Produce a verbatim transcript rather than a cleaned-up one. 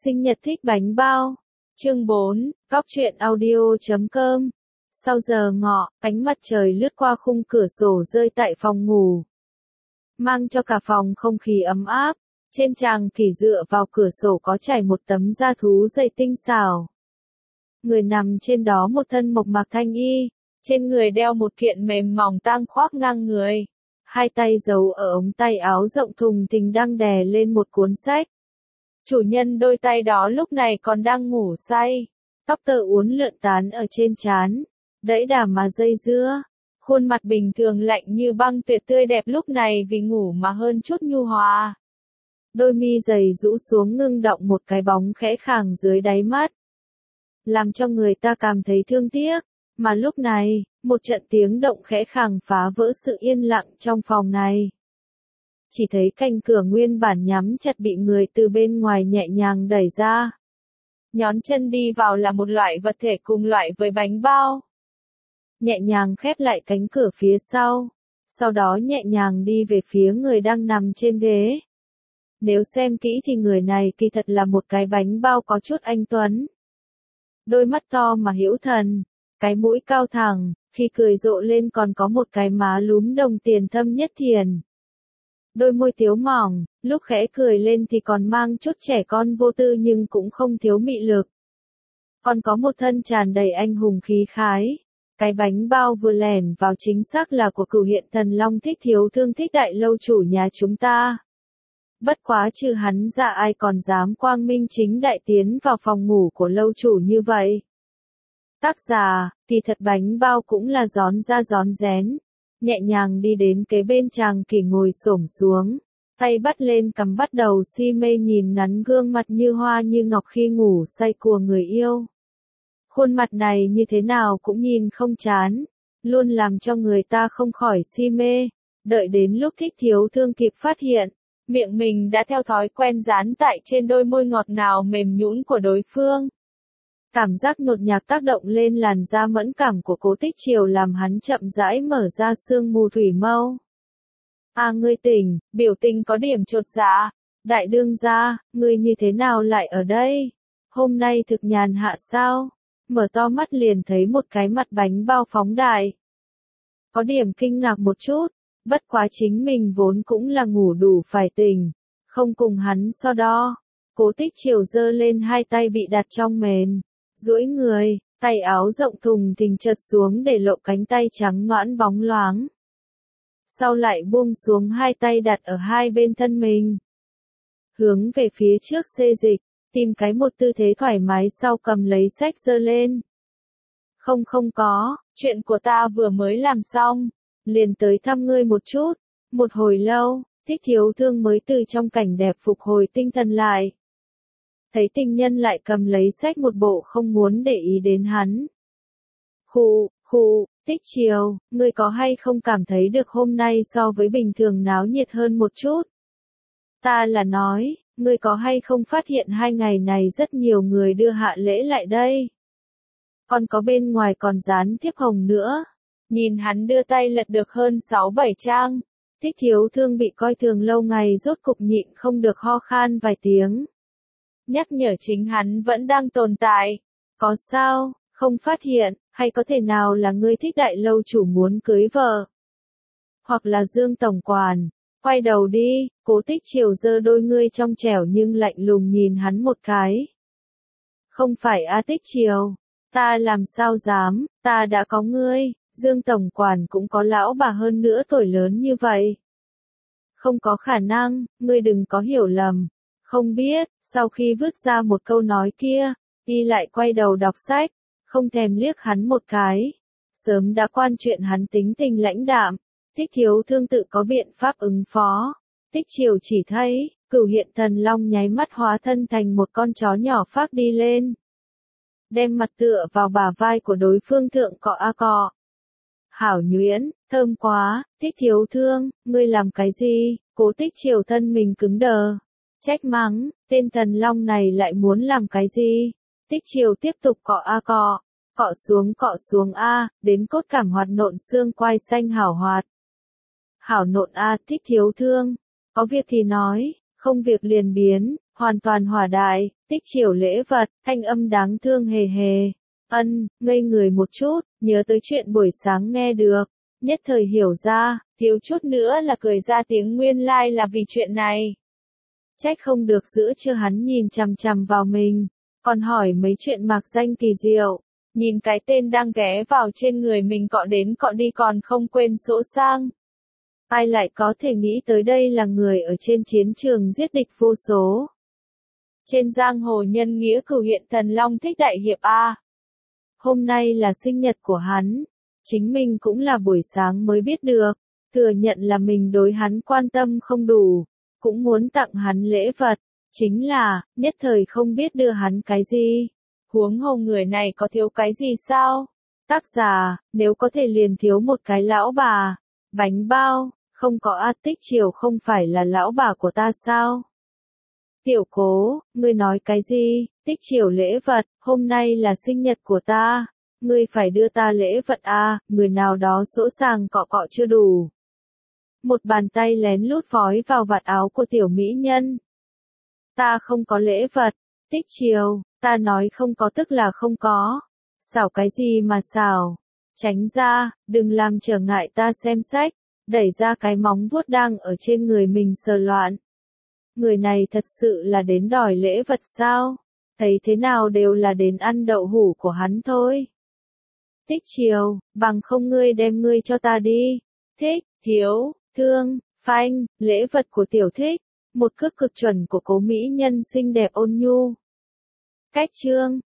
Sinh nhật thích bánh bao. Chương bốn, Cóc truyện audio chấm com. Sau giờ ngọ, ánh mặt trời lướt qua khung cửa sổ rơi tại phòng ngủ, mang cho cả phòng không khí ấm áp. Trên tràng kỷ dựa vào cửa sổ có trải một tấm da thú dày tinh xảo. Người nằm trên đó một thân mộc mạc thanh y, trên người đeo một kiện mềm mỏng tang khoác ngang người. Hai tay giấu ở ống tay áo rộng thùng thình đang đè lên một cuốn sách. Chủ nhân đôi tay đó lúc này còn đang ngủ say. Tóc tơ uốn lượn tán ở trên trán, đẫy đà mà dây dưa. Khuôn mặt bình thường lạnh như băng tuyệt tươi đẹp lúc này vì ngủ mà hơn chút nhu hòa. Đôi mi dày rũ xuống ngưng động một cái bóng khẽ khàng dưới đáy mắt, làm cho người ta cảm thấy thương tiếc. Mà lúc này, một trận tiếng động khẽ khàng phá vỡ sự yên lặng trong phòng này. Chỉ thấy cánh cửa nguyên bản nhắm chặt bị người từ bên ngoài nhẹ nhàng đẩy ra. Nhón chân đi vào là một loại vật thể cùng loại với bánh bao. Nhẹ nhàng khép lại cánh cửa phía sau, sau đó nhẹ nhàng đi về phía người đang nằm trên ghế. Nếu xem kỹ thì người này kỳ thật là một cái bánh bao có chút anh tuấn. Đôi mắt to mà hữu thần, cái mũi cao thẳng, khi cười rộ lên còn có một cái má lúm đồng tiền thâm nhất thiền. Đôi môi tiếu mỏng, lúc khẽ cười lên thì còn mang chút trẻ con vô tư nhưng cũng không thiếu mị lực. Còn có một thân tràn đầy anh hùng khí khái. Cái bánh bao vừa lẻn vào chính xác là của Cửu Hiện Thần Long Thích Thiếu Thương Thích Đại lâu chủ nhà chúng ta. Bất quá trừ hắn ra ai còn dám quang minh chính đại tiến vào phòng ngủ của lâu chủ như vậy. Tác giả, kỳ thật bánh bao cũng là gión ra gión rén. Nhẹ nhàng đi đến kế bên chàng kỷ ngồi xổm xuống, tay bắt lên cằm bắt đầu si mê nhìn ngắn gương mặt như hoa như ngọc khi ngủ say của người yêu. Khuôn mặt này như thế nào cũng nhìn không chán, luôn làm cho người ta không khỏi si mê. Đợi đến lúc Thích Thiếu Thương kịp phát hiện, miệng mình đã theo thói quen dán tại trên đôi môi ngọt ngào mềm nhũn của đối phương. Cảm giác nhột nhạt tác động lên làn da mẫn cảm của Cố Tích Triều làm hắn chậm rãi mở ra sương mù thủy mâu. À ngươi tỉnh, biểu tình có điểm chột dạ. Đại đương gia, ngươi như thế nào lại ở đây? Hôm nay thực nhàn hạ sao? Mở to mắt liền thấy một cái mặt bánh bao phóng đại. Có điểm kinh ngạc một chút, bất quá chính mình vốn cũng là ngủ đủ phải tỉnh, không cùng hắn so đo. Cố Tích Triều giơ lên hai tay bị đặt trong mền, duỗi người, tay áo rộng thùng thình chật xuống để lộ cánh tay trắng nõn bóng loáng. Sau lại buông xuống hai tay đặt ở hai bên thân mình. Hướng về phía trước xê dịch, tìm cái một tư thế thoải mái sau cầm lấy sách giơ lên. Không không có, chuyện của ta vừa mới làm xong, liền tới thăm ngươi một chút. Một hồi lâu, Thích Thiếu Thương mới từ trong cảnh đẹp phục hồi tinh thần lại. Thấy tình nhân lại cầm lấy sách một bộ không muốn để ý đến hắn. Khụ, khụ, Tích Triều, ngươi có hay không cảm thấy được hôm nay so với bình thường náo nhiệt hơn một chút? Ta là nói, ngươi có hay không phát hiện hai ngày này rất nhiều người đưa hạ lễ lại đây? Còn có bên ngoài còn dán thiếp hồng nữa. Nhìn hắn đưa tay lật được hơn sáu bảy trang. Thích Thiếu Thương bị coi thường lâu ngày rốt cục nhịn không được ho khan vài tiếng. Nhắc nhở chính hắn vẫn đang tồn tại. Có sao, không phát hiện, hay có thể nào là ngươi Thích Đại lâu chủ muốn cưới vợ? Hoặc là Dương tổng quản? Quay đầu đi. Cố Tích Triều giơ đôi ngươi trong trẻo nhưng lạnh lùng nhìn hắn một cái. Không phải a Tích Triều, ta làm sao dám, ta đã có ngươi. Dương tổng quản cũng có lão bà hơn nữa tuổi lớn như vậy. Không có khả năng, ngươi đừng có hiểu lầm. Không biết, sau khi vứt ra một câu nói kia, y lại quay đầu đọc sách, không thèm liếc hắn một cái. Sớm đã quan chuyện hắn tính tình lãnh đạm, Thích Thiếu Thương tự có biện pháp ứng phó. Tích Triều chỉ thấy, Cửu Hiện Thần Long nháy mắt hóa thân thành một con chó nhỏ phác đi lên. Đem mặt tựa vào bả vai của đối phương thượng cọ a cọ. Hảo nhuyễn, thơm quá. Thích Thiếu Thương, ngươi làm cái gì? Cố Tích Triều thân mình cứng đờ. Trách mắng, tên thần long này lại muốn làm cái gì? Tích Triều tiếp tục cọ a cọ, cọ xuống cọ xuống a, đến cốt cảm hoạt nộn xương quai xanh hảo hoạt. Hảo nộn a, Thích Thiếu Thương, có việc thì nói, không việc liền biến, hoàn toàn hỏa đại. Tích chiều lễ vật, thanh âm đáng thương hề hề. Ân, ngây người một chút, nhớ tới chuyện buổi sáng nghe được, nhất thời hiểu ra, thiếu chút nữa là cười ra tiếng nguyên lai là vì chuyện này. Trách không được giữa trưa hắn nhìn chằm chằm vào mình, còn hỏi mấy chuyện mạc danh kỳ diệu, nhìn cái tên đang ghé vào trên người mình cọ đến cọ đi còn không quên sỗ sang. Ai lại có thể nghĩ tới đây là người ở trên chiến trường giết địch vô số. Trên giang hồ nhân nghĩa cửu hiện thần long thích đại hiệp A. Hôm nay là sinh nhật của hắn, chính mình cũng là buổi sáng mới biết được, thừa nhận là mình đối hắn quan tâm không đủ, cũng muốn tặng hắn lễ vật, chính là, nhất thời không biết đưa hắn cái gì. Huống hồ người này có thiếu cái gì sao? Tác giả, nếu có thể liền thiếu một cái lão bà, bánh bao, không có A Tích Chiều không phải là lão bà của ta sao? Tiểu Cố, ngươi nói cái gì? Tích Chiều lễ vật, hôm nay là sinh nhật của ta, ngươi phải đưa ta lễ vật à, người nào đó sỗ sàng cọ cọ chưa đủ. Một bàn tay lén lút vói vào vạt áo của tiểu mỹ nhân. Ta không có lễ vật, Tích Chiều, ta nói không có tức là không có. Xảo cái gì mà xảo? Tránh ra, đừng làm trở ngại ta xem sách, đẩy ra cái móng vuốt đang ở trên người mình sờ loạn. Người này thật sự là đến đòi lễ vật sao? Thấy thế nào đều là đến ăn đậu hũ của hắn thôi. Tích Chiều, bằng không ngươi đem ngươi cho ta đi. Thích, thiếu, thương, phanh, lễ vật của tiểu thích, một cước cực chuẩn của cố mỹ nhân xinh đẹp ôn nhu. Cách chương